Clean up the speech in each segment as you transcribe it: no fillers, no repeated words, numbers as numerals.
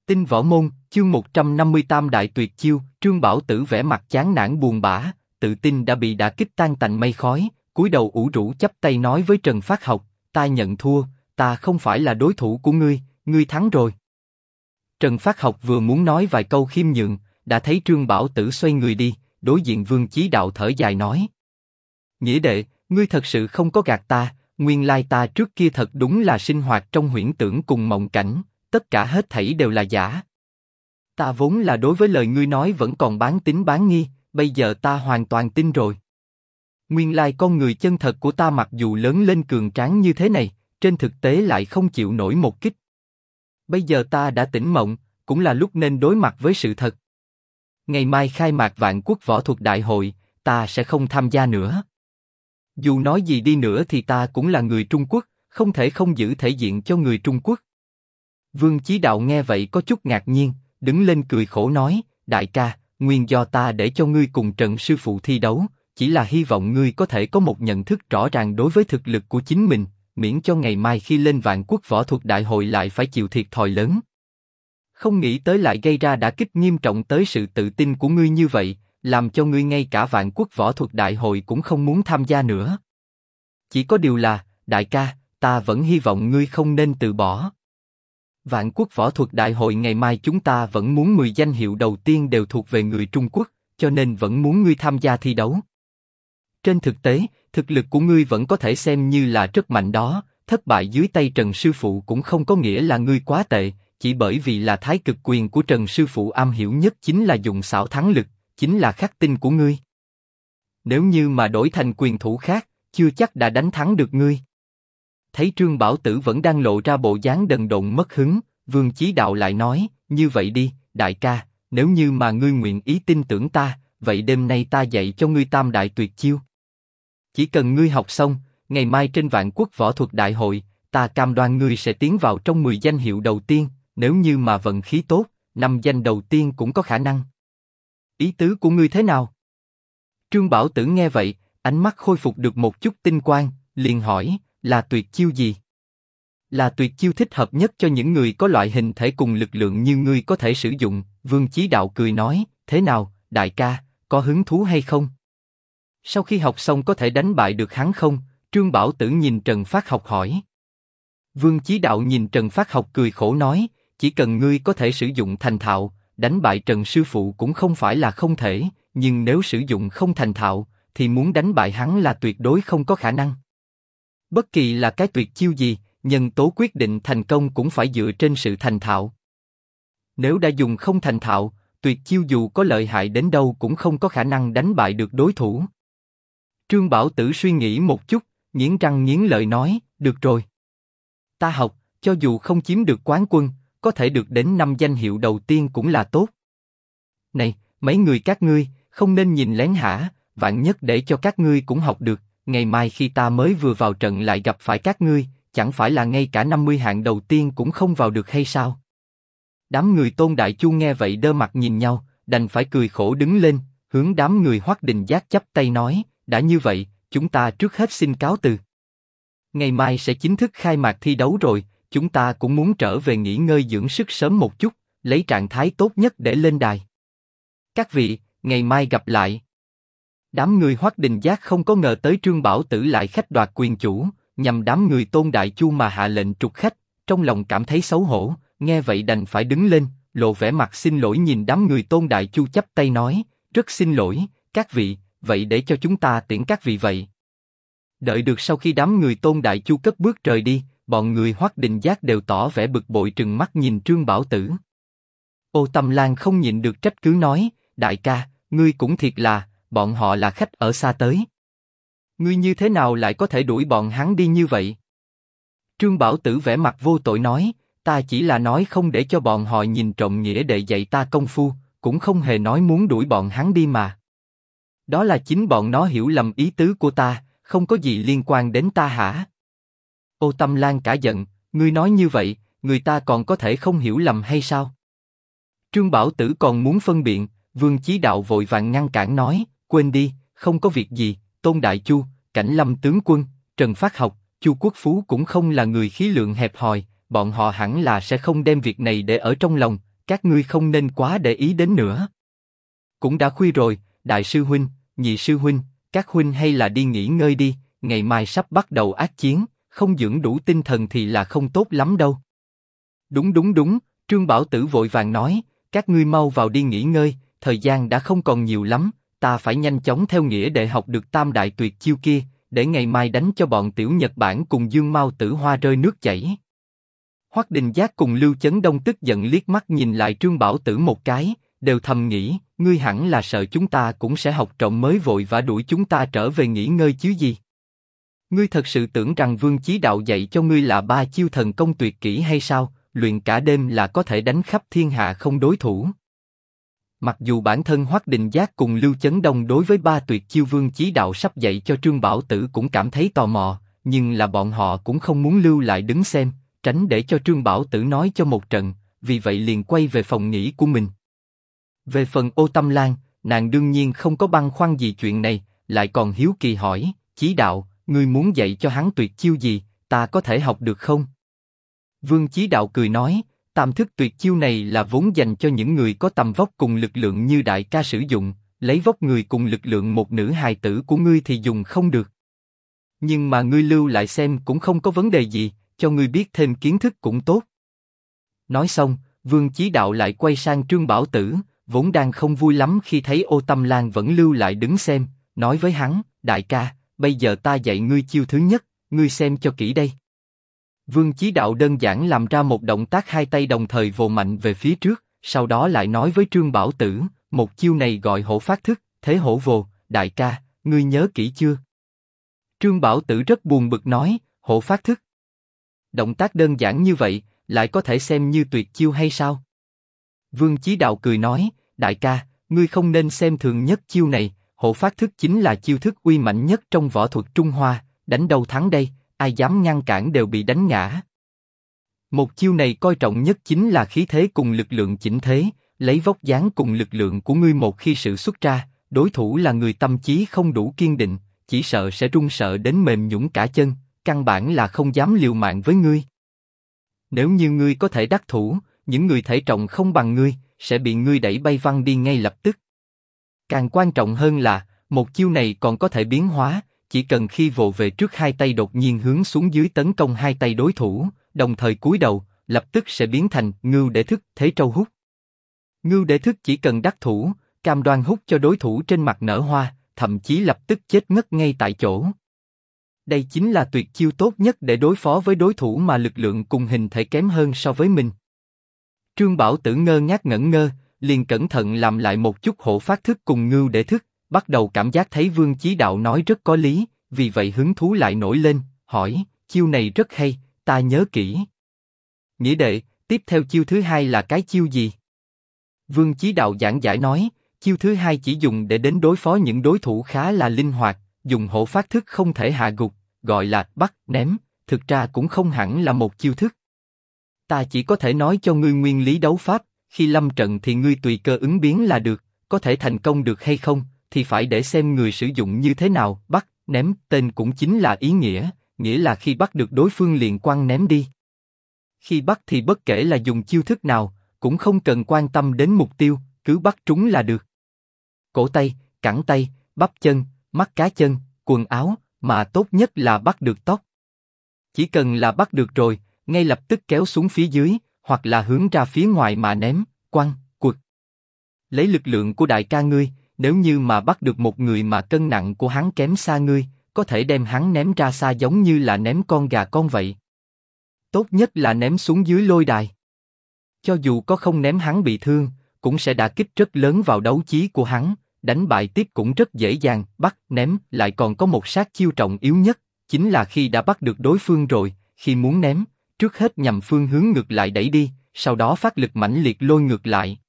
Tinh Võ Môn, chương 158 Đại Tuyệt Chiêu. Trương Bảo Tử vẻ mặt chán nản buồn bã, tự tin đã bị đả kích tan tành mây khói, cúi đầu ủ rũ chắp tay nói với Trần Phát Học, ta nhận thua, ta không phải là đối thủ của ngươi thắng rồi. Trần Phát Học vừa muốn nói vài câu khiêm nhượng, đã thấy Trương Bảo Tử xoay người đi, đối diện Vương Chí Đạo thở dài nói: Nghĩa đệ, ngươi thật sự không có gạt ta, nguyên lai ta trước kia thật đúng là sinh hoạt trong huyễn tưởng cùng mộng cảnh, tất cả hết thảy đều là giả. Ta vốn là đối với lời ngươi nói vẫn còn bán tín bán nghi, bây giờ ta hoàn toàn tin rồi. Nguyên lai con người chân thật của ta mặc dù lớn lên cường tráng như thế này, trên thực tế lại không chịu nổi một kích. Bây giờ ta đã tỉnh mộng, cũng là lúc nên đối mặt với sự thật. Ngày mai khai mạc Vạn Quốc Võ Thuật Đại hội, ta sẽ không tham gia nữa. Dù nói gì đi nữa thì ta cũng là người Trung Quốc, không thể không giữ thể diện cho người Trung Quốc. Vương Chí Đạo nghe vậy có chút ngạc nhiên, đứng lên cười khổ nói, đại ca, nguyên do ta để cho ngươi cùng Trần sư phụ thi đấu, chỉ là hy vọng ngươi có thể có một nhận thức rõ ràng đối với thực lực của chính mình, miễn cho ngày mai khi lên Vạn Quốc Võ Thuật Đại hội lại phải chịu thiệt thòi lớn. Không nghĩ tới lại gây ra đả kích nghiêm trọng tới sự tự tin của ngươi như vậy, làm cho ngươi ngay cả Vạn Quốc Võ Thuật Đại hội cũng không muốn tham gia nữa. Chỉ có điều là, đại ca, ta vẫn hy vọng ngươi không nên từ bỏ. Vạn Quốc Võ Thuật Đại hội ngày mai chúng ta vẫn muốn 10 danh hiệu đầu tiên đều thuộc về người Trung Quốc, cho nên vẫn muốn ngươi tham gia thi đấu. Trên thực tế, thực lực của ngươi vẫn có thể xem như là rất mạnh đó, thất bại dưới tay Trần sư phụ cũng không có nghĩa là ngươi quá tệ, chỉ bởi vì là thái cực quyền của Trần sư phụ am hiểu nhất chính là dùng xảo thắng lực, chính là khắc tinh của ngươi. Nếu như mà đổi thành quyền thủ khác, chưa chắc đã đánh thắng được ngươi. Thấy Trương Bảo Tử vẫn đang lộ ra bộ dáng đần độn mất hứng, Vương Chí Đạo lại nói, như vậy đi, đại ca, nếu như mà ngươi nguyện ý tin tưởng ta, vậy đêm nay ta dạy cho ngươi tam đại tuyệt chiêu. Chỉ cần ngươi học xong, ngày mai trên Vạn Quốc Võ Thuật Đại hội, ta cam đoan ngươi sẽ tiến vào trong 10 danh hiệu đầu tiên, nếu như mà vận khí tốt, 5 danh đầu tiên cũng có khả năng. Ý tứ của ngươi thế nào? Trương Bảo Tử nghe vậy, ánh mắt khôi phục được một chút tinh quang, liền hỏi, là tuyệt chiêu gì? Là tuyệt chiêu thích hợp nhất cho những người có loại hình thể cùng lực lượng như ngươi có thể sử dụng. Vương Chí Đạo cười nói, thế nào, đại ca, có hứng thú hay không? Sau khi học xong có thể đánh bại được hắn không? Trương Bảo Tử nhìn Trần Phát Học hỏi. Vương Chí Đạo nhìn Trần Phát Học cười khổ nói, chỉ cần ngươi có thể sử dụng thành thạo, đánh bại Trần sư phụ cũng không phải là không thể, nhưng nếu sử dụng không thành thạo, thì muốn đánh bại hắn là tuyệt đối không có khả năng. Bất kỳ là cái tuyệt chiêu gì, nhân tố quyết định thành công cũng phải dựa trên sự thành thạo. Nếu đã dùng không thành thạo, tuyệt chiêu dù có lợi hại đến đâu cũng không có khả năng đánh bại được đối thủ. Trương Bảo Tử suy nghĩ một chút, nghiến răng nghiến lợi nói, được rồi. Ta học, cho dù không chiếm được quán quân, có thể được đến 5 danh hiệu đầu tiên cũng là tốt. Này, mấy người các ngươi, không nên nhìn lén hả, vạn nhất để cho các ngươi cũng học được, ngày mai khi ta mới vừa vào trận lại gặp phải các ngươi, chẳng phải là ngay cả 50 hạng đầu tiên cũng không vào được hay sao? Đám người Tôn Đại Chu nghe vậy đơ mặt nhìn nhau, đành phải cười khổ đứng lên, hướng đám người Hoắc Đình Giác chắp tay nói, đã như vậy, chúng ta trước hết xin cáo từ. Ngày mai sẽ chính thức khai mạc thi đấu rồi, chúng ta cũng muốn trở về nghỉ ngơi dưỡng sức sớm một chút, lấy trạng thái tốt nhất để lên đài. Các vị, ngày mai gặp lại. Đám người Hoắc Đình Giác không có ngờ tới Trương Bảo Tử lại khách đoạt quyền chủ, nhằm đám người Tôn Đại Chu mà hạ lệnh trục khách, trong lòng cảm thấy xấu hổ, nghe vậy đành phải đứng lên, lộ vẻ mặt xin lỗi nhìn đám người Tôn Đại Chu chắp tay nói, rất xin lỗi, các vị, vậy để cho chúng ta tiễn các vị vậy. Đợi được sau khi đám người Tôn Đại Chu cất bước rời đi, bọn người Hoắc Đình Giác đều tỏ vẻ bực bội trừng mắt nhìn Trương Bảo Tử. Ô Tâm Lan không nhịn được trách cứ nói, đại ca, ngươi cũng thiệt là, bọn họ là khách ở xa tới. Ngươi như thế nào lại có thể đuổi bọn hắn đi như vậy? Trương Bảo Tử vẻ mặt vô tội nói, ta chỉ là nói không để cho bọn họ nhìn trộm nghĩa đệ dạy ta công phu, cũng không hề nói muốn đuổi bọn hắn đi mà. Đó là chính bọn nó hiểu lầm ý tứ của ta, không có gì liên quan đến ta hả? Ô Tâm Lan cả giận, ngươi nói như vậy, người ta còn có thể không hiểu lầm hay sao? Trương Bảo Tử còn muốn phân biện, Vương Chí Đạo vội vàng ngăn cản nói, quên đi, không có việc gì, Tôn Đại Chu, Cảnh Lâm tướng quân, Trần Phát Học, Chu Quốc Phú cũng không là người khí lượng hẹp hòi, bọn họ hẳn là sẽ không đem việc này để ở trong lòng, các ngươi không nên quá để ý đến nữa. Cũng đã khuya rồi, đại sư huynh, nhị sư huynh, các huynh hay là đi nghỉ ngơi đi, ngày mai sắp bắt đầu ác chiến, không dưỡng đủ tinh thần thì là không tốt lắm đâu. Đúng đúng đúng, Trương Bảo Tử vội vàng nói, các ngươi mau vào đi nghỉ ngơi, thời gian đã không còn nhiều lắm, ta phải nhanh chóng theo nghĩa để học được tam đại tuyệt chiêu kia, để ngày mai đánh cho bọn tiểu Nhật Bản cùng Dương Mao Tử Hoa rơi nước chảy. Hoắc Đình Giác cùng Lưu Chấn Đông tức giận liếc mắt nhìn lại Trương Bảo Tử một cái, đều thầm nghĩ, ngươi hẳn là sợ chúng ta cũng sẽ học trộm mới vội vã đuổi chúng ta trở về nghỉ ngơi chứ gì? Ngươi thật sự tưởng rằng Vương Chí Đạo dạy cho ngươi là 3 chiêu thần công tuyệt kỹ hay sao? Luyện cả đêm là có thể đánh khắp thiên hạ không đối thủ. Mặc dù bản thân Hoắc Đình Giác cùng Lưu Chấn Đông đối với 3 tuyệt chiêu Vương Chí Đạo sắp dạy cho Trương Bảo Tử cũng cảm thấy tò mò, nhưng là bọn họ cũng không muốn lưu lại đứng xem, tránh để cho Trương Bảo Tử nói cho một trận, vì vậy liền quay về phòng nghỉ của mình. Về phần Ô Tâm Lan, nàng đương nhiên không có băn khoăn gì chuyện này, lại còn hiếu kỳ hỏi, Chí Đạo, ngươi muốn dạy cho hắn tuyệt chiêu gì, ta có thể học được không? Vương Chí Đạo cười nói, tam thức tuyệt chiêu này là vốn dành cho những người có tầm vóc cùng lực lượng như đại ca sử dụng, lấy vóc người cùng lực lượng một nữ hài tử của ngươi thì dùng không được. Nhưng mà ngươi lưu lại xem cũng không có vấn đề gì, cho ngươi biết thêm kiến thức cũng tốt. Nói xong, Vương Chí Đạo lại quay sang Trương Bảo Tử, vốn đang không vui lắm khi thấy Ô Tâm Lan vẫn lưu lại đứng xem, nói với hắn, đại ca, bây giờ ta dạy ngươi chiêu thứ nhất, ngươi xem cho kỹ đây. Vương Chí Đạo đơn giản làm ra một động tác hai tay đồng thời vồ mạnh về phía trước, sau đó lại nói với Trương Bảo Tử, một chiêu này gọi hổ phát thức, thế hổ vồ, đại ca, ngươi nhớ kỹ chưa? Trương Bảo Tử rất buồn bực nói, hổ phát thức. Động tác đơn giản như vậy, lại có thể xem như tuyệt chiêu hay sao? Vương Chí Đạo cười nói, đại ca, ngươi không nên xem thường nhất chiêu này, hổ phát thức chính là chiêu thức uy mạnh nhất trong võ thuật Trung Hoa, đánh đâu thắng đây, ai dám ngăn cản đều bị đánh ngã. Một chiêu này coi trọng nhất chính là khí thế cùng lực lượng chỉnh thế, lấy vóc dáng cùng lực lượng của ngươi một khi sự xuất ra, đối thủ là người tâm trí không đủ kiên định, chỉ sợ sẽ run sợ đến mềm nhũn cả chân, căn bản là không dám liều mạng với ngươi. Nếu như ngươi có thể đắc thủ, những người thể trọng không bằng ngươi sẽ bị ngươi đẩy bay văng đi ngay lập tức. Càng quan trọng hơn là một chiêu này còn có thể biến hóa, chỉ cần khi vồ về trước hai tay đột nhiên hướng xuống dưới tấn công hai tay đối thủ, đồng thời cúi đầu, lập tức sẽ biến thành ngưu để thức thế trâu hút. Ngưu để thức chỉ cần đắc thủ, cam đoan hút cho đối thủ trên mặt nở hoa, thậm chí lập tức chết ngất ngay tại chỗ. Đây chính là tuyệt chiêu tốt nhất để đối phó với đối thủ mà lực lượng cùng hình thể kém hơn so với mình. Trương Bảo Tử ngơ ngác ngẩn ngơ, liền cẩn thận làm lại một chút hổ phát thức cùng ngưu để thức, bắt đầu cảm giác thấy Vương Chí Đạo nói rất có lý, vì vậy hứng thú lại nổi lên, hỏi, chiêu này rất hay, ta nhớ kỹ. Nghĩa đệ, tiếp theo chiêu thứ hai là cái chiêu gì? Vương Chí Đạo giảng giải nói, chiêu thứ hai chỉ dùng để đến đối phó những đối thủ khá là linh hoạt, dùng hổ phát thức không thể hạ gục, gọi là bắt ném, thực ra cũng không hẳn là một chiêu thức. Ta chỉ có thể nói cho ngươi nguyên lý đấu pháp, khi lâm trận thì ngươi tùy cơ ứng biến là được, có thể thành công được hay không, thì phải để xem người sử dụng như thế nào. Bắt, ném, tên cũng chính là ý nghĩa, nghĩa là khi bắt được đối phương liền quăng ném đi. Khi bắt thì bất kể là dùng chiêu thức nào, cũng không cần quan tâm đến mục tiêu, cứ bắt trúng là được. Cổ tay, cẳng tay, bắp chân, mắt cá chân, quần áo, mà tốt nhất là bắt được tóc. Chỉ cần là bắt được rồi, ngay lập tức kéo xuống phía dưới, hoặc là hướng ra phía ngoài mà ném, quăng, quật. Lấy lực lượng của đại ca ngươi, nếu như mà bắt được một người mà cân nặng của hắn kém xa ngươi, có thể đem hắn ném ra xa giống như là ném con gà con vậy. Tốt nhất là ném xuống dưới lôi đài. Cho dù có không ném hắn bị thương, cũng sẽ đả kích rất lớn vào đấu trí của hắn, đánh bại tiếp cũng rất dễ dàng. Bắt, ném lại còn có một sát chiêu trọng yếu nhất, chính là khi đã bắt được đối phương rồi, khi muốn ném, trước hết nhằm phương hướng ngược lại đẩy đi, sau đó phát lực mãnh liệt lôi ngược lại.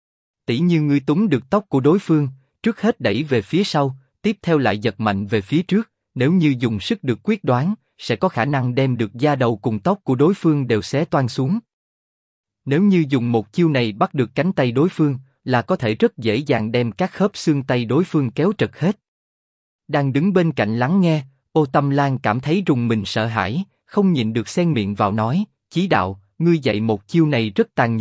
Tỉ như ngươi túm được tóc của đối phương, trước hết đẩy về phía sau, tiếp theo lại giật mạnh về phía trước, nếu như dùng sức được quyết đoán, sẽ có khả năng đem được da đầu cùng tóc của đối phương đều xé toang xuống. Nếu như dùng một chiêu này bắt được cánh tay đối phương, là có thể rất dễ dàng đem các khớp xương tay đối phương kéo trật hết. Đang đứng bên cạnh lắng nghe, Ô Tâm Lan cảm thấy rùng mình sợ hãi, không nhịn được xen miệng vào nói, Chí Đạo, ngươi dạy một chiêu này rất tàn nhẫn,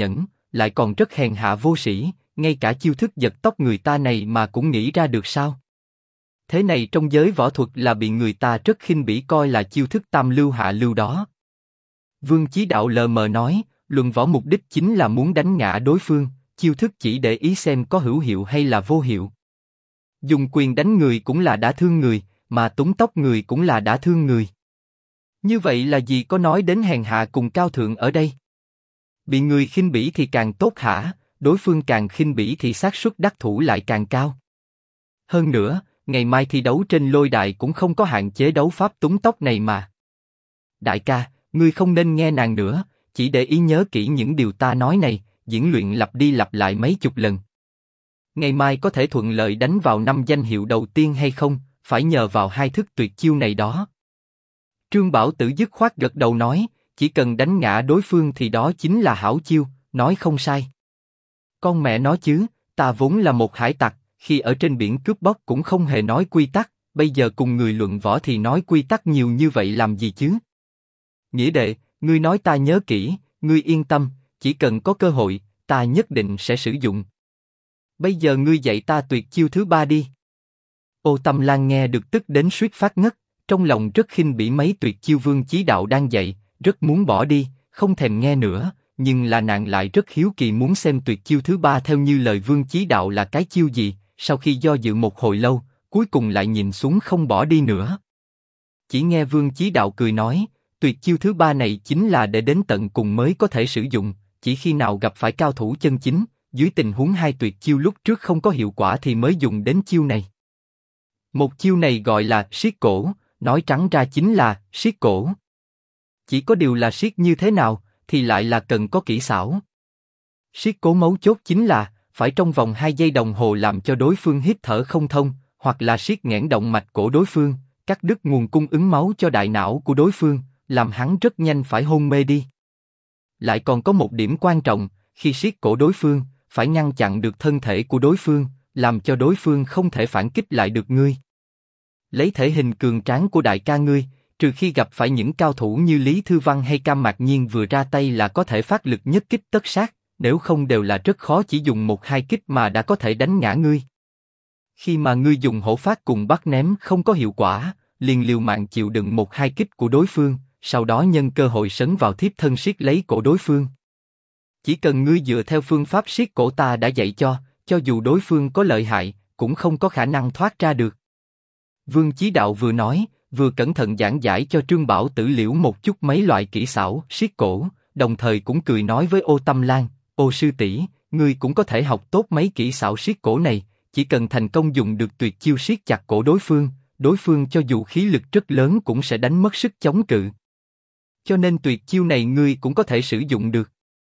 lại còn rất hèn hạ vô sĩ, ngay cả chiêu thức giật tóc người ta này mà cũng nghĩ ra được sao? Thế này trong giới võ thuật là bị người ta rất khinh bỉ coi là chiêu thức tam lưu hạ lưu đó. Vương Chí Đạo lờ mờ nói, luận võ mục đích chính là muốn đánh ngã đối phương, chiêu thức chỉ để ý xem có hữu hiệu hay là vô hiệu. Dùng quyền đánh người cũng là đã thương người, mà túm tóc người cũng là đã thương người. Như vậy là gì có nói đến hèn hạ cùng cao thượng ở đây? Bị người khinh bỉ thì càng tốt hả, đối phương càng khinh bỉ thì xác suất đắc thủ lại càng cao. Hơn nữa, ngày mai thi đấu trên lôi đài cũng không có hạn chế đấu pháp túm tóc này mà. Đại ca, ngươi không nên nghe nàng nữa, chỉ để ý nhớ kỹ những điều ta nói này, diễn luyện lặp đi lặp lại mấy chục lần. Ngày mai có thể thuận lợi đánh vào 5 danh hiệu đầu tiên hay không, phải nhờ vào 2 thức tuyệt chiêu này đó. Trương Bảo Tử dứt khoát gật đầu nói, chỉ cần đánh ngã đối phương thì đó chính là hảo chiêu, nói không sai. Con mẹ nó chứ, ta vốn là một hải tặc, khi ở trên biển cướp bóc cũng không hề nói quy tắc, bây giờ cùng người luận võ thì nói quy tắc nhiều như vậy làm gì chứ? Nghĩa đệ, ngươi nói ta nhớ kỹ, ngươi yên tâm, chỉ cần có cơ hội, ta nhất định sẽ sử dụng. Bây giờ ngươi dạy ta tuyệt chiêu thứ 3 đi. Ô Tâm Lan nghe được tức đến suýt phát ngất, trong lòng rất khinh bỉ mấy tuyệt chiêu Vương Chí Đạo đang dạy, rất muốn bỏ đi, không thèm nghe nữa, nhưng là nàng lại rất hiếu kỳ muốn xem tuyệt chiêu thứ 3 theo như lời Vương Chí Đạo là cái chiêu gì. Sau khi do dự một hồi lâu, cuối cùng lại nhìn xuống không bỏ đi nữa. Chỉ nghe Vương Chí Đạo cười nói, tuyệt chiêu thứ 3 này chính là để đến tận cùng mới có thể sử dụng, chỉ khi nào gặp phải cao thủ chân chính, dưới tình huống 2 tuyệt chiêu lúc trước không có hiệu quả thì mới dùng đến chiêu này. Một chiêu này gọi là siết cổ, nói trắng ra chính là siết cổ. Chỉ có điều là siết như thế nào, thì lại là cần có kỹ xảo. Siết cổ mấu chốt chính là phải trong vòng 2 giây đồng hồ làm cho đối phương hít thở không thông, hoặc là siết nghẽn động mạch cổ đối phương, cắt đứt nguồn cung ứng máu cho đại não của đối phương, làm hắn rất nhanh phải hôn mê đi. Lại còn có một điểm quan trọng, khi siết cổ đối phương, phải ngăn chặn được thân thể của đối phương, làm cho đối phương không thể phản kích lại được ngươi. Lấy thể hình cường tráng của đại ca ngươi, trừ khi gặp phải những cao thủ như Lý Thư Văn hay Cam Mạc Nhiên vừa ra tay là có thể phát lực nhất kích tất sát, nếu không đều là rất khó chỉ dùng 1-2 kích mà đã có thể đánh ngã ngươi. Khi mà ngươi dùng hổ phát cùng bắt ném không có hiệu quả, liền liều mạng chịu đựng 1-2 kích của đối phương, sau đó nhân cơ hội sấn vào thiếp thân siết lấy cổ đối phương. Chỉ cần ngươi dựa theo phương pháp siết cổ ta đã dạy cho dù đối phương có lợi hại, cũng không có khả năng thoát ra được. Vương Chí Đạo vừa nói, vừa cẩn thận giảng giải cho Trương Bảo Tử Liễu một chút mấy loại kỹ xảo siết cổ, đồng thời cũng cười nói với Ô Tâm Lan, Ô sư tỷ, ngươi cũng có thể học tốt mấy kỹ xảo siết cổ này, chỉ cần thành công dùng được tuyệt chiêu siết chặt cổ đối phương cho dù khí lực rất lớn cũng sẽ đánh mất sức chống cự. Cho nên tuyệt chiêu này ngươi cũng có thể sử dụng được.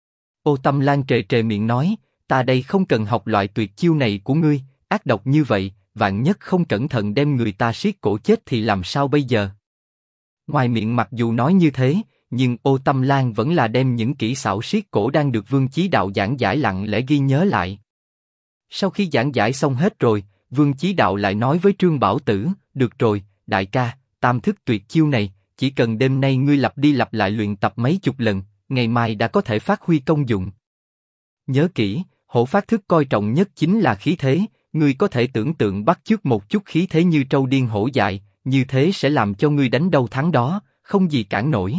Ô Tâm Lan trề trề miệng nói, ta đây không cần học loại tuyệt chiêu này của ngươi, ác độc như vậy, vạn nhất không cẩn thận đem người ta siết cổ chết thì làm sao bây giờ? Ngoài miệng mặc dù nói như thế, nhưng Ô Tâm Lan vẫn là đem những kỹ xảo siết cổ đang được Vương Chí Đạo giảng giải lặng lẽ ghi nhớ lại. Sau khi giảng giải xong hết rồi, Vương Chí Đạo lại nói với Trương Bảo Tử, được rồi, đại ca, tam thức tuyệt chiêu này, chỉ cần đêm nay ngươi lặp đi lặp lại luyện tập mấy chục lần, ngày mai đã có thể phát huy công dụng. Nhớ kỹ, hổ phát thức coi trọng nhất chính là khí thế, ngươi có thể tưởng tượng bắt chước một chút khí thế như trâu điên hổ dại, như thế sẽ làm cho ngươi đánh đâu thắng đó, không gì cản nổi.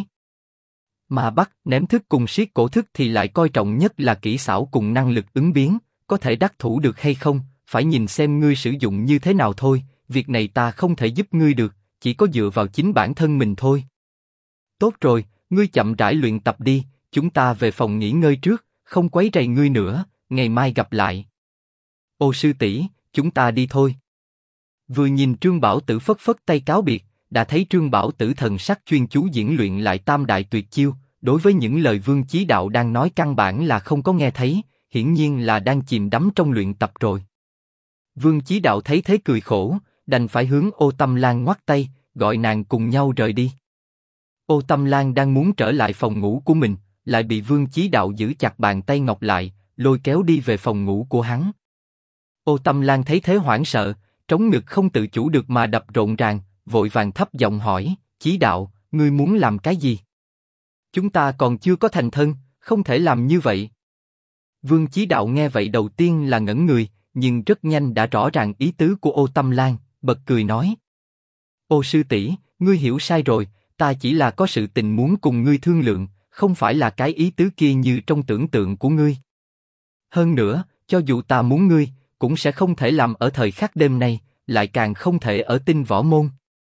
Mà bắt ném thức cùng siết cổ thức thì lại coi trọng nhất là kỹ xảo cùng năng lực ứng biến, có thể đắc thủ được hay không, phải nhìn xem ngươi sử dụng như thế nào thôi, việc này ta không thể giúp ngươi được, chỉ có dựa vào chính bản thân mình thôi. Tốt rồi, ngươi chậm rãi luyện tập đi, chúng ta về phòng nghỉ ngơi trước, không quấy rầy ngươi nữa, ngày mai gặp lại. Ô sư tỷ, chúng ta đi thôi. Vừa nhìn Trương Bảo Tử phất phất tay cáo biệt, đã thấy Trương Bảo Tử thần sắc chuyên chú diễn luyện lại tam đại tuyệt chiêu, đối với những lời Vương Chí Đạo đang nói căn bản là không có nghe thấy, hiển nhiên là đang chìm đắm trong luyện tập rồi. Vương Chí Đạo thấy thế cười khổ, đành phải hướng Ô Tâm Lan ngoắc tay, gọi nàng cùng nhau rời đi. Ô Tâm Lan đang muốn trở lại phòng ngủ của mình, lại bị Vương Chí Đạo giữ chặt bàn tay ngọc lại, lôi kéo đi về phòng ngủ của hắn. Ô Tâm Lan thấy thế hoảng sợ, trống ngực không tự chủ được mà đập rộn ràng, vội vàng thấp giọng hỏi, Chí Đạo, ngươi muốn làm cái gì? Chúng ta còn chưa có thành thân, không thể làm như vậy. Vương Chí Đạo nghe vậy đầu tiên là ngẩn người, nhưng rất nhanh đã rõ ràng ý tứ của Ô Tâm Lan, bật cười nói: Ô sư tỷ, ngươi hiểu sai rồi, ta chỉ là có sự tình muốn cùng ngươi thương lượng, không phải là cái ý tứ kia như trong tưởng tượng của ngươi. Hơn nữa, cho dù ta muốn ngươi, cũng sẽ không thể làm ở thời khắc đêm nay, lại càng không thể ở Tinh Võ Môn.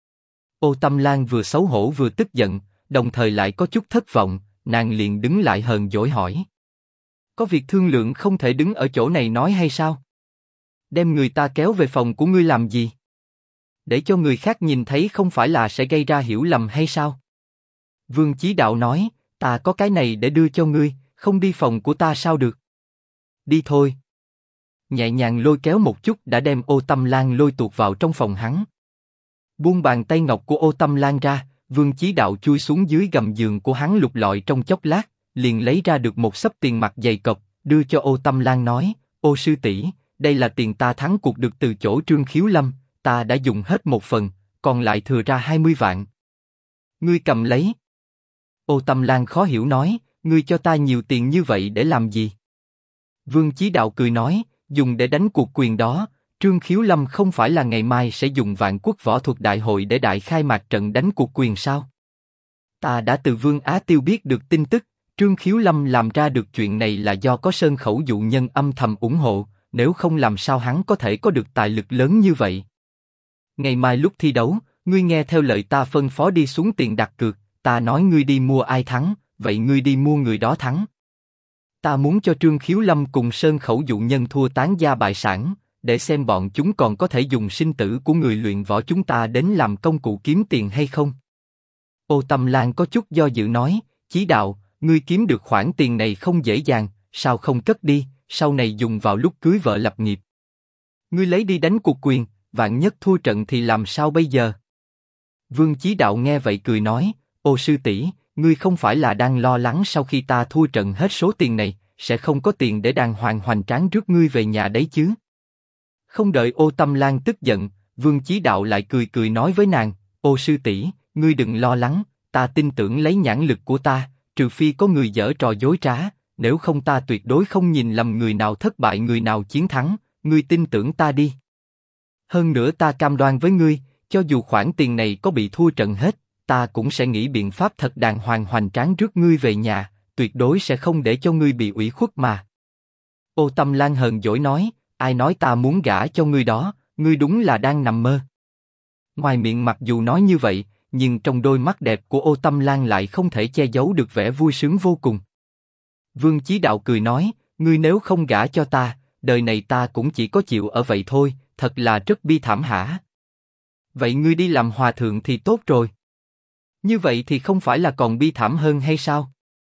Ô Tâm Lan vừa xấu hổ vừa tức giận, đồng thời lại có chút thất vọng, nàng liền đứng lại hờn dỗi hỏi: Có việc thương lượng không thể đứng ở chỗ này nói hay sao? Đem người ta kéo về phòng của ngươi làm gì? Để cho người khác nhìn thấy không phải là sẽ gây ra hiểu lầm hay sao? Vương Chí Đạo nói: Ta có cái này để đưa cho ngươi, không đi phòng của ta sao được? Đi thôi. Nhẹ nhàng lôi kéo một chút đã đem Ô Tâm Lan lôi tuột vào trong phòng hắn. Buông bàn tay ngọc của Ô Tâm Lan ra, Vương Chí Đạo chui xuống dưới gầm giường của hắn lục lọi trong chốc lát, liền lấy ra được một xấp tiền mặt dày cộp, đưa cho Ô Tâm Lan nói: Ô sư tỷ, đây là tiền ta thắng cuộc được từ chỗ Trương Khiếu Lâm, ta đã dùng hết một phần, còn lại thừa ra 20 vạn. Ngươi cầm lấy. Ô Tâm Lan khó hiểu nói: Ngươi cho ta nhiều tiền như vậy để làm gì? Vương Chí Đạo cười nói: Dùng để đánh cuộc quyền đó. Trương Khiếu Lâm không phải là ngày mai sẽ dùng Vạn Quốc Võ Thuật Đại hội để đại khai mạc trận đánh cuộc quyền sao? Ta đã từ Vương Á Tiêu biết được tin tức, Trương Khiếu Lâm làm ra được chuyện này là do có Sơn Khẩu dụ nhân âm thầm ủng hộ, nếu không làm sao hắn có thể có được tài lực lớn như vậy? Ngày mai lúc thi đấu, ngươi nghe theo lời ta phân phó đi xuống tiền đặt cược, ta nói ngươi đi mua ai thắng, vậy ngươi đi mua người đó thắng. Ta muốn cho Trương Khiếu Lâm cùng Sơn Khẩu dụ nhân thua tán gia bại sản, để xem bọn chúng còn có thể dùng sinh tử của người luyện võ chúng ta đến làm công cụ kiếm tiền hay không. Ô Tâm Lan có chút do dự nói: Chí Đạo, ngươi kiếm được khoản tiền này không dễ dàng, sao không cất đi, sau này dùng vào lúc cưới vợ lập nghiệp. Ngươi lấy đi đánh cuộc quyền, vạn nhất thua trận thì làm sao bây giờ? Vương Chí Đạo nghe vậy cười nói: Ô sư tỷ, ngươi không phải là đang lo lắng sau khi ta thua trận hết số tiền này, sẽ không có tiền để đàng hoàng hoành tráng rước ngươi về nhà đấy chứ? Không đợi Ô Tâm Lan tức giận, Vương Chí Đạo lại cười cười nói với nàng: Ô sư tỷ, ngươi đừng lo lắng, ta tin tưởng lấy nhãn lực của ta, trừ phi có người giở trò dối trá, nếu không ta tuyệt đối không nhìn lầm người nào thất bại người nào chiến thắng, ngươi tin tưởng ta đi. Hơn nữa ta cam đoan với ngươi, cho dù khoản tiền này có bị thua trận hết, ta cũng sẽ nghĩ biện pháp thật đàng hoàng hoành tráng rước ngươi về nhà, tuyệt đối sẽ không để cho ngươi bị ủy khuất mà. Ô Tâm Lan hờn dỗi nói: Ai nói ta muốn gả cho ngươi đó, ngươi đúng là đang nằm mơ. Ngoài miệng mặc dù nói như vậy, nhưng trong đôi mắt đẹp của Ô Tâm Lan lại không thể che giấu được vẻ vui sướng vô cùng. Vương Chí Đạo cười nói: Ngươi nếu không gả cho ta, đời này ta cũng chỉ có chịu ở vậy thôi, thật là rất bi thảm hả? Vậy ngươi đi làm hòa thượng thì tốt rồi. Như vậy thì không phải là còn bi thảm hơn hay sao?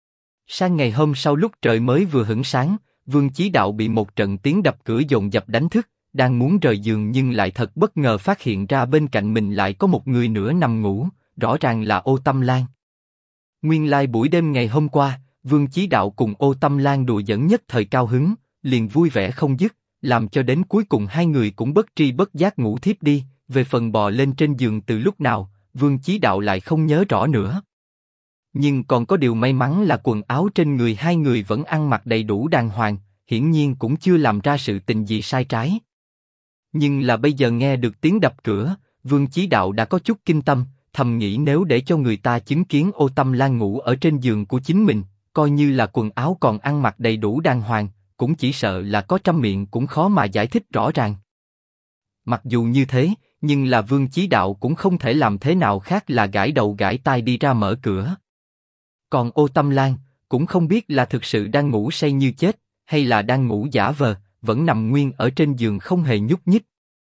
Sang ngày hôm sau lúc trời mới vừa hửng sáng, Vương Chí Đạo bị một trận tiếng đập cửa dồn dập đánh thức, đang muốn rời giường nhưng lại thật bất ngờ phát hiện ra bên cạnh mình lại có một người nữa nằm ngủ, rõ ràng là Ô Tâm Lan. Nguyên lai buổi đêm ngày hôm qua, Vương Chí Đạo cùng Ô Tâm Lan đùa giỡn nhất thời cao hứng, liền vui vẻ không dứt, làm cho đến cuối cùng hai người cũng bất tri bất giác ngủ thiếp đi. Về phần bò lên trên giường từ lúc nào, Vương Chí Đạo lại không nhớ rõ nữa. Nhưng còn có điều may mắn là quần áo trên người hai người vẫn ăn mặc đầy đủ đàng hoàng, hiển nhiên cũng chưa làm ra sự tình gì sai trái. Nhưng là bây giờ nghe được tiếng đập cửa, Vương Chí Đạo đã có chút kinh tâm, thầm nghĩ nếu để cho người ta chứng kiến Ô Tâm Lan ngủ ở trên giường của chính mình, coi như là quần áo còn ăn mặc đầy đủ đàng hoàng, cũng chỉ sợ là có trăm miệng cũng khó mà giải thích rõ ràng. Mặc dù như thế, nhưng là Vương Chí Đạo cũng không thể làm thế nào khác là gãi đầu gãi tai đi ra mở cửa. Còn Ô Tâm Lan cũng không biết là thực sự đang ngủ say như chết, hay là đang ngủ giả vờ, vẫn nằm nguyên ở trên giường không hề nhúc nhích.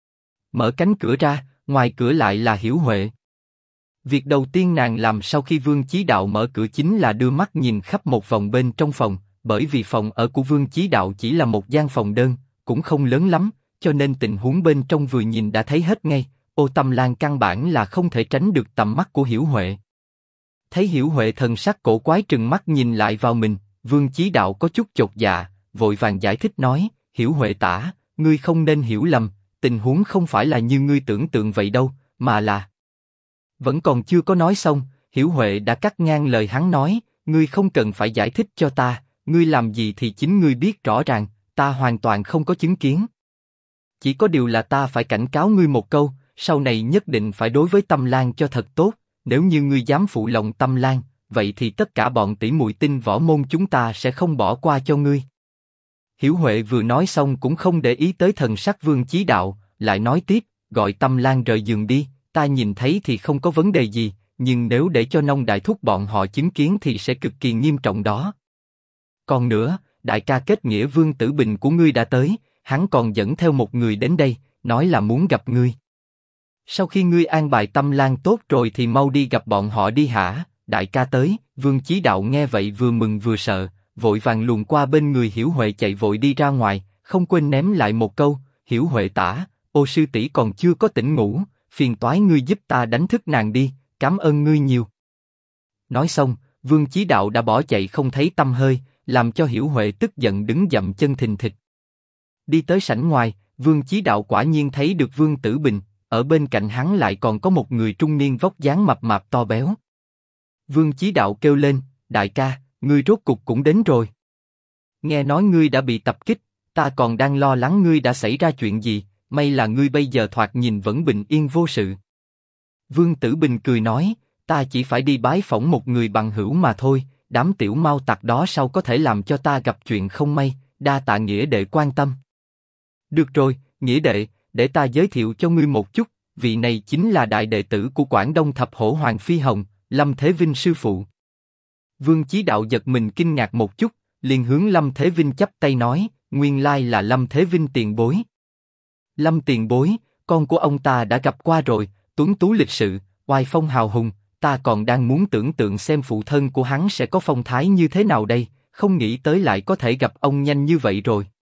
Mở cánh cửa ra, ngoài cửa lại là Hiểu Huệ. Việc đầu tiên nàng làm sau khi Vương Chí Đạo mở cửa chính là đưa mắt nhìn khắp một vòng bên trong phòng, bởi vì phòng ở của Vương Chí Đạo chỉ là một gian phòng đơn, cũng không lớn lắm, cho nên tình huống bên trong vừa nhìn đã thấy hết ngay. Ô Tâm Lan căn bản là không thể tránh được tầm mắt của Hiểu Huệ. Thấy Hiểu Huệ thần sắc cổ quái trừng mắt nhìn lại vào mình, Vương Chí Đạo có chút chột dạ, vội vàng giải thích nói: Hiểu Huệ tả, ngươi không nên hiểu lầm, tình huống không phải là như ngươi tưởng tượng vậy đâu, mà là... Vẫn còn chưa có nói xong, Hiểu Huệ đã cắt ngang lời hắn nói: Ngươi không cần phải giải thích cho ta, ngươi làm gì thì chính ngươi biết rõ ràng, ta hoàn toàn không có chứng kiến. Chỉ có điều là ta phải cảnh cáo ngươi một câu, sau này nhất định phải đối với Tâm Lan cho thật tốt, nếu như ngươi dám phụ lòng Tâm Lan, vậy thì tất cả bọn tỷ muội tinh võ môn chúng ta sẽ không bỏ qua cho ngươi. Hiểu Huệ vừa nói xong cũng không để ý tới thần sắc Vương Chí Đạo, lại nói tiếp, gọi Tâm Lan rời giường đi, ta nhìn thấy thì không có vấn đề gì, nhưng nếu để cho Nông đại thúc bọn họ chứng kiến thì sẽ cực kỳ nghiêm trọng đó. Còn nữa, đại ca kết nghĩa Vương Tử Bình của ngươi đã tới, hắn còn dẫn theo một người đến đây, nói là muốn gặp ngươi. Sau khi ngươi an bài Tâm Lan tốt rồi thì mau đi gặp bọn họ đi hả? Đại ca tới. Vương Chí Đạo nghe vậy vừa mừng vừa sợ, vội vàng luồn qua bên người Hiểu Huệ chạy vội đi ra ngoài, không quên ném lại một câu, Hiểu Huệ tả, ô sư tỷ còn chưa có tỉnh ngủ, phiền toái ngươi giúp ta đánh thức nàng đi, cảm ơn ngươi nhiều. Nói xong, Vương Chí Đạo đã bỏ chạy không thấy tăm hơi, làm cho Hiểu Huệ tức giận đứng dậm chân thình thịch. Đi tới sảnh ngoài, Vương Chí Đạo quả nhiên thấy được Vương Tử Bình, ở bên cạnh hắn lại còn có một người trung niên vóc dáng mập mạp to béo. Vương Chí Đạo kêu lên, đại ca, ngươi rốt cục cũng đến rồi. Nghe nói ngươi đã bị tập kích, ta còn đang lo lắng ngươi đã xảy ra chuyện gì, may là ngươi bây giờ thoạt nhìn vẫn bình yên vô sự. Vương Tử Bình cười nói, ta chỉ phải đi bái phỏng một người bằng hữu mà thôi, đám tiểu mao tặc đó sao có thể làm cho ta gặp chuyện không may, đa tạ nghĩa đệ quan tâm. Được rồi, nghĩa đệ, để ta giới thiệu cho ngươi một chút, vị này chính là đại đệ tử của Quảng Đông Thập Hổ Hoàng Phi Hồng, Lâm Thế Vinh sư phụ. Vương Chí Đạo giật mình kinh ngạc một chút, liền hướng Lâm Thế Vinh chắp tay nói, nguyên lai là Lâm Thế Vinh tiền bối. Lâm tiền bối, con của ông ta đã gặp qua rồi, tuấn tú lịch sự, oai phong hào hùng, ta còn đang muốn tưởng tượng xem phụ thân của hắn sẽ có phong thái như thế nào đây, không nghĩ tới lại có thể gặp ông nhanh như vậy rồi.